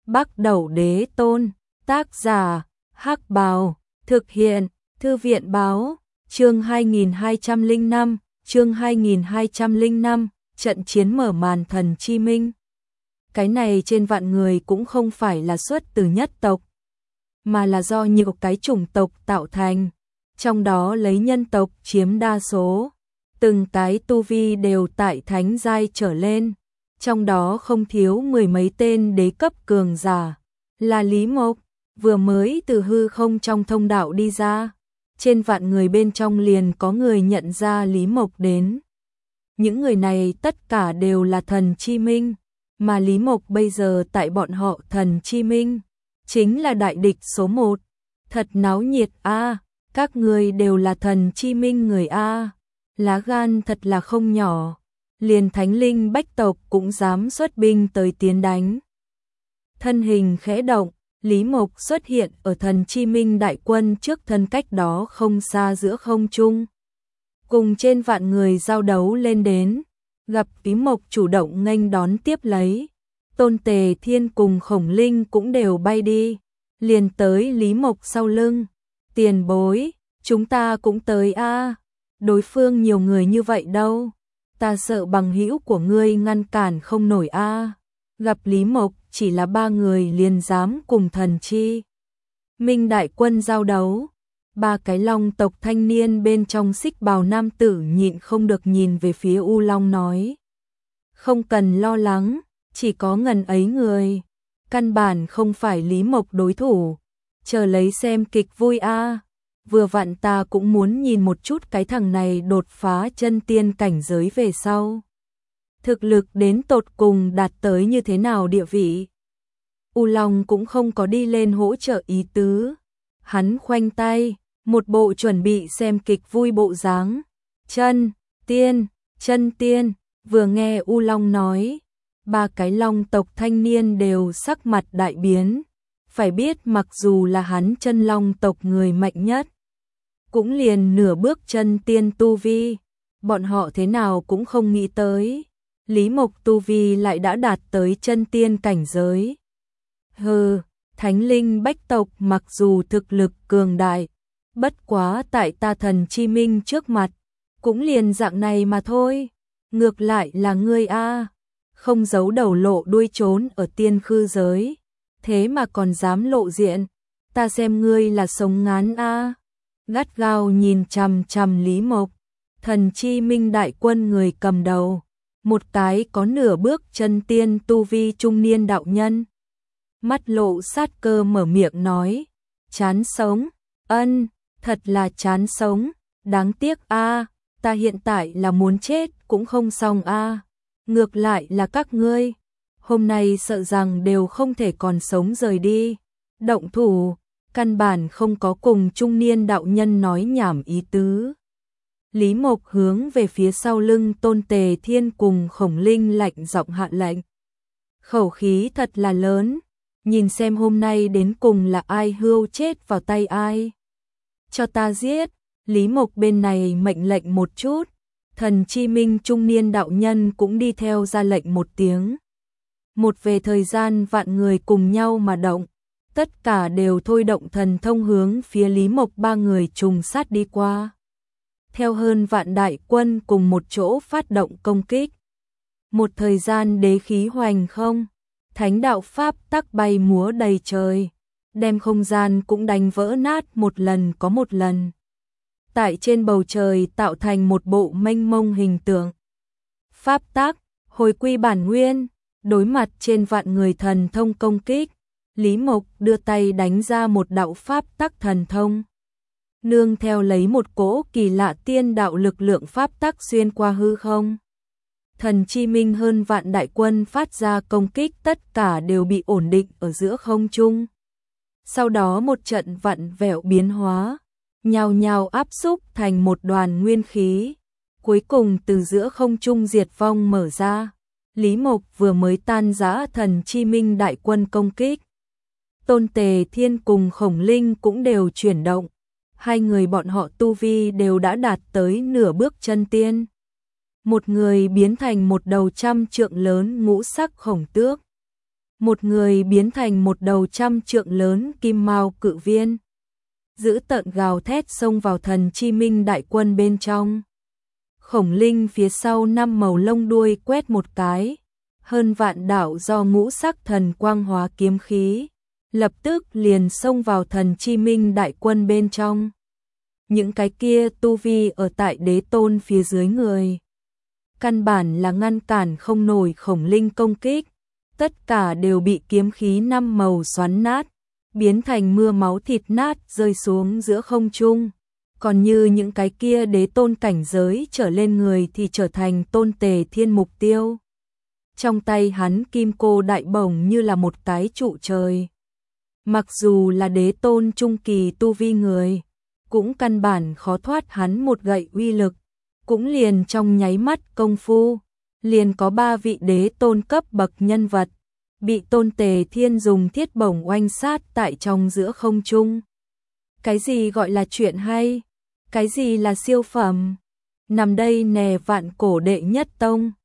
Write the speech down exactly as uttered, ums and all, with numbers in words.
Bắc Đẩu Đế Tôn, tác giả, Hắc Bào, thực hiện, Thư viện báo, chương hai nghìn hai trăm lẻ năm, chương hai nghìn hai trăm lẻ năm, trận chiến mở màn Thần Chi Minh. Cái này trên vạn người cũng không phải là xuất từ nhất tộc, mà là do nhiều cái chủng tộc tạo thành, trong đó lấy nhân tộc chiếm đa số, từng cái tu vi đều tại thánh giai trở lên, trong đó không thiếu mười mấy tên đế cấp cường giả, là Lý Mộc, vừa mới từ hư không trong thông đạo đi ra, trên vạn người bên trong liền có người nhận ra Lý Mộc đến. Những người này tất cả đều là Thần Chi Minh, mà Lý Mộc bây giờ tại bọn họ Thần Chi Minh, chính là đại địch số một. Thật náo nhiệt a, các người đều là Thần Chi Minh người a, lá gan thật là không nhỏ, liền thánh linh bách tộc cũng dám xuất binh tới tiến đánh. Thân hình khẽ động, Lý Mộc xuất hiện ở Thần Chi Minh đại quân trước thân cách đó không xa giữa không trung. Cùng trên vạn người giao đấu lên đến, gặp Lý Mộc chủ động nghênh đón tiếp lấy. Tôn Tề Thiên cùng Khổng Linh cũng đều bay đi, liền tới Lý Mộc sau lưng. Tiền bối, chúng ta cũng tới a, đối phương nhiều người như vậy đâu, ta sợ bằng hữu của ngươi ngăn cản không nổi a. Gặp Lý Mộc chỉ là ba người liền dám cùng Thần Chi Minh đại quân giao đấu. Ba cái long tộc thanh niên bên trong xích bào nam tử nhịn không được nhìn về phía U Long nói. Không cần lo lắng, chỉ có ngần ấy người, căn bản không phải Lý Mộc đối thủ, chờ lấy xem kịch vui a. Vừa vặn ta cũng muốn nhìn một chút cái thằng này đột phá chân tiên cảnh giới về sau. Thực lực đến tột cùng đạt tới như thế nào địa vị. U Long cũng không có đi lên hỗ trợ ý tứ. Hắn khoanh tay, một bộ chuẩn bị xem kịch vui bộ dáng. Chân, tiên, chân tiên, vừa nghe U Long nói, ba cái long tộc thanh niên đều sắc mặt đại biến. Phải biết mặc dù là hắn chân long tộc người mạnh nhất, cũng liền nửa bước chân tiên tu vi, bọn họ thế nào cũng không nghĩ tới. Lý Mộc tu vi lại đã đạt tới chân tiên cảnh giới. Hừ, thánh linh bách tộc mặc dù thực lực cường đại, bất quá tại ta Thần Chi Minh trước mặt, cũng liền dạng này mà thôi. Ngược lại là ngươi a, không giấu đầu lộ đuôi trốn ở tiên khư giới, thế mà còn dám lộ diện, ta xem ngươi là sống ngán a. Gắt gao nhìn chằm chằm Lý Mộc, Thần Chi Minh đại quân người cầm đầu, một cái có nửa bước chân tiên tu vi trung niên đạo nhân. Mắt lộ sát cơ mở miệng nói, chán sống, ân, thật là chán sống, đáng tiếc a, ta hiện tại là muốn chết cũng không xong a. Ngược lại là các ngươi, hôm nay sợ rằng đều không thể còn sống rời đi. Động thủ, căn bản không có cùng trung niên đạo nhân nói nhảm ý tứ. Lý Mộc hướng về phía sau lưng Tôn Tề Thiên cùng Khổng Linh lạnh giọng hạ lệnh. Khẩu khí thật là lớn, nhìn xem hôm nay đến cùng là ai hưu chết vào tay ai. Cho ta giết, Lý Mộc bên này mệnh lệnh một chút, Thần Chi Minh trung niên đạo nhân cũng đi theo ra lệnh một tiếng. Một về thời gian vạn người cùng nhau mà động, tất cả đều thôi động thần thông hướng phía Lý Mộc ba người trùng sát đi qua. Theo hơn vạn đại quân cùng một chỗ phát động công kích. Một thời gian đế khí hoành không, thánh đạo pháp tắc bay múa đầy trời, đem không gian cũng đánh vỡ nát một lần có một lần. Tại trên bầu trời tạo thành một bộ mênh mông hình tượng. Pháp tắc, hồi quy bản nguyên, đối mặt trên vạn người thần thông công kích, Lý Mộc đưa tay đánh ra một đạo pháp tắc thần thông. Nương theo lấy một cỗ kỳ lạ tiên đạo lực lượng pháp tắc xuyên qua hư không. Thần Chi Minh hơn vạn đại quân phát ra công kích tất cả đều bị ổn định ở giữa không trung. Sau đó một trận vặn vẹo biến hóa, nhào nhào áp xúc thành một đoàn nguyên khí. Cuối cùng từ giữa không trung diệt vong mở ra. Lý Mộc vừa mới tan rã Thần Chi Minh đại quân công kích. Tôn Tề Thiên cùng Khổng Linh cũng đều chuyển động. Hai người bọn họ tu vi đều đã đạt tới nửa bước chân tiên. Một người biến thành một đầu trăm trượng lớn ngũ sắc khổng tước. một người biến thành một đầu trăm trượng lớn kim mao cự viên, dữ tợn gào thét xông vào thần chi minh đại quân bên trong. Khổng linh phía sau năm màu lông đuôi quét một cái, hơn vạn đạo do ngũ sắc thần quang hóa kiếm khí, lập tức liền xông vào thần chi minh đại quân bên trong. Những cái kia tu vi ở tại đế tôn phía dưới người, căn bản là ngăn cản không nổi khổng linh công kích, tất cả đều bị kiếm khí năm màu xoắn nát, biến thành mưa máu thịt nát rơi xuống giữa không trung. Còn như những cái kia đế tôn cảnh giới trở lên người thì trở thành Tôn Tề Thiên mục tiêu. Trong tay hắn kim cô đại bổng như là một cái trụ trời. Mặc dù là đế tôn trung kỳ tu vi người, cũng căn bản khó thoát hắn một gậy uy lực, cũng liền trong nháy mắt công phu, liền có ba vị đế tôn cấp bậc nhân vật, bị Tôn Tề Thiên dùng thiết bổng oanh sát tại trong giữa không trung. Cái gì gọi là chuyện hay? Cái gì là siêu phẩm? Nằm đây nè vạn cổ đệ nhất tông,